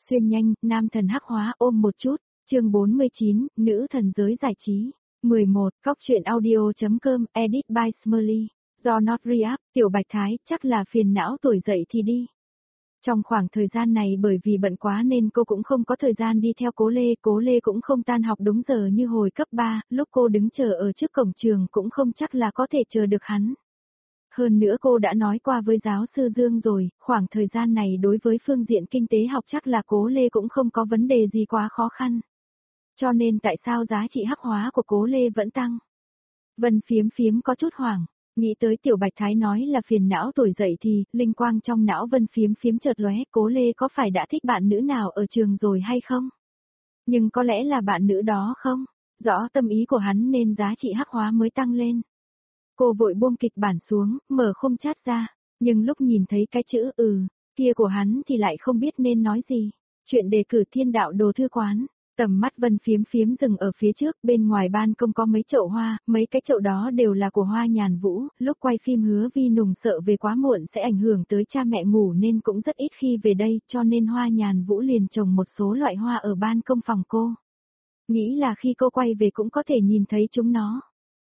Xuyên nhanh, nam thần hắc hóa ôm một chút, chương 49, nữ thần giới giải trí. 11, Cóc truyện audio.com, edit by Smurly. Do Not React, Tiểu Bạch Thái, chắc là phiền não tuổi dậy thì đi. Trong khoảng thời gian này bởi vì bận quá nên cô cũng không có thời gian đi theo Cố Lê cũng không tan học đúng giờ như hồi cấp 3, lúc cô đứng chờ ở trước cổng trường cũng không chắc là có thể chờ được hắn. Hơn nữa cô đã nói qua với giáo sư Dương rồi, khoảng thời gian này đối với phương diện kinh tế học chắc là Cố Lê cũng không có vấn đề gì quá khó khăn. Cho nên tại sao giá trị hắc hóa của Cố Lê vẫn tăng? Vân Phiếm Phiếm có chút hoảng, nghĩ tới Tiểu Bạch Thái nói là phiền não tuổi dậy thì, linh quang trong não Vân Phiếm Phiếm chợt lóe, Cố Lê có phải đã thích bạn nữ nào ở trường rồi hay không? Nhưng có lẽ là bạn nữ đó không? Rõ tâm ý của hắn nên giá trị hắc hóa mới tăng lên. Cô vội buông kịch bản xuống, mở khung chat ra, nhưng lúc nhìn thấy cái chữ kia của hắn thì lại không biết nên nói gì. Chuyện đề cử thiên đạo đồ thư quán. Tầm mắt Vân Phiếm Phiếm dừng ở phía trước, bên ngoài ban công có mấy chậu hoa, mấy cái chậu đó đều là của Hoa Nhàn Vũ, lúc quay phim Hứa Vi Nùng sợ về quá muộn sẽ ảnh hưởng tới cha mẹ ngủ nên cũng rất ít khi về đây, cho nên Hoa Nhàn Vũ liền trồng một số loại hoa ở ban công phòng cô. Nghĩ là khi cô quay về cũng có thể nhìn thấy chúng nó.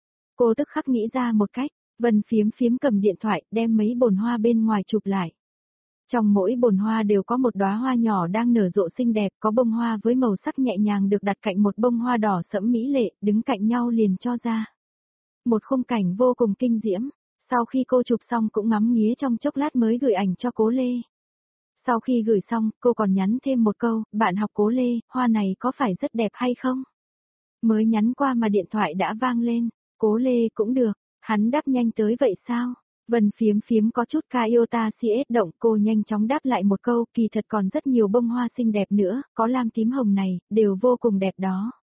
Cô tức khắc nghĩ ra một cách, Vân Phiếm Phiếm cầm điện thoại, đem mấy bồn hoa bên ngoài chụp lại. Trong mỗi bồn hoa đều có một đóa hoa nhỏ đang nở rộ xinh đẹp, có bông hoa với màu sắc nhẹ nhàng được đặt cạnh một bông hoa đỏ sẫm mỹ lệ, đứng cạnh nhau liền cho ra. Một khung cảnh vô cùng kinh diễm, sau khi cô chụp xong cũng ngắm nghía trong chốc lát mới gửi ảnh cho Cố Lê. Sau khi gửi xong, cô còn nhắn thêm một câu, bạn học Cố Lê, hoa này có phải rất đẹp hay không? Mới nhắn qua mà điện thoại đã vang lên, Cố Lê cũng được, hắn đáp nhanh tới vậy sao? Vân Phiếm Phiếm có chút Iota CS động, cô nhanh chóng đáp lại một câu, kỳ thật còn rất nhiều bông hoa xinh đẹp nữa, có lam tím hồng này, đều vô cùng đẹp đó.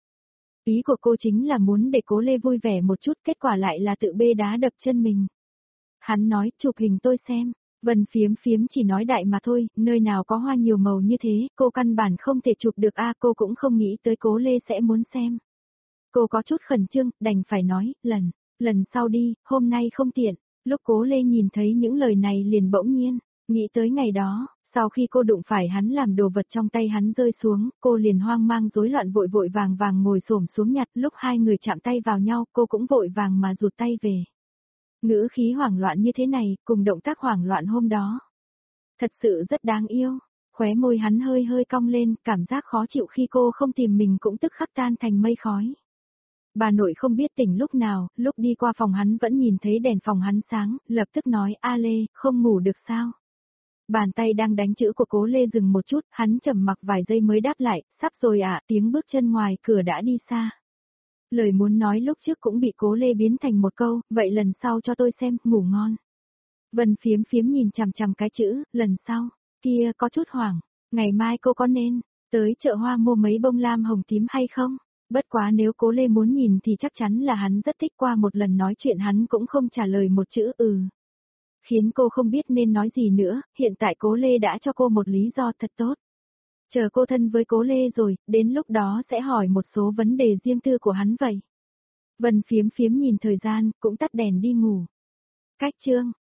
Ý của cô chính là muốn để Cố Lê vui vẻ một chút, kết quả lại là tự bê đá đập chân mình. Hắn nói, chụp hình tôi xem, Vân Phiếm Phiếm chỉ nói đại mà thôi, nơi nào có hoa nhiều màu như thế, cô căn bản không thể chụp được cô cũng không nghĩ tới Cố Lê sẽ muốn xem. Cô có chút khẩn trương, đành phải nói, lần sau đi, hôm nay không tiện. Lúc Cố Lê nhìn thấy những lời này liền bỗng nhiên, nghĩ tới ngày đó, sau khi cô đụng phải hắn làm đồ vật trong tay hắn rơi xuống, cô liền hoang mang rối loạn vội vội vàng vàng ngồi xổm xuống nhặt, lúc hai người chạm tay vào nhau, cô cũng vội vàng mà rụt tay về. Ngữ khí hoảng loạn như thế này, cùng động tác hoảng loạn hôm đó. Thật sự rất đáng yêu, khóe môi hắn hơi hơi cong lên, cảm giác khó chịu khi cô không tìm mình cũng tức khắc tan thành mây khói. Bà nội không biết tỉnh lúc nào, lúc đi qua phòng hắn vẫn nhìn thấy đèn phòng hắn sáng, lập tức nói, A Lê, không ngủ được sao? Bàn tay đang đánh chữ của Cố Lê dừng một chút, hắn trầm mặc vài giây mới đáp lại, sắp rồi tiếng bước chân ngoài cửa đã đi xa. Lời muốn nói lúc trước cũng bị Cố Lê biến thành một câu, vậy lần sau cho tôi xem, ngủ ngon. Vân Phiếm Phiếm nhìn chằm chằm cái chữ, lần sau, kia có chút hoảng, ngày mai cô có nên, tới chợ hoa mua mấy bông lam hồng tím hay không? Bất quá nếu Cố Lê muốn nhìn thì chắc chắn là hắn rất thích, qua một lần nói chuyện hắn cũng không trả lời một chữ khiến cô không biết nên nói gì nữa, hiện tại Cố Lê đã cho cô một lý do thật tốt. Chờ cô thân với Cố Lê rồi, đến lúc đó sẽ hỏi một số vấn đề riêng tư của hắn vậy. Vân Phiếm Phiếm nhìn thời gian, cũng tắt đèn đi ngủ. Cách chương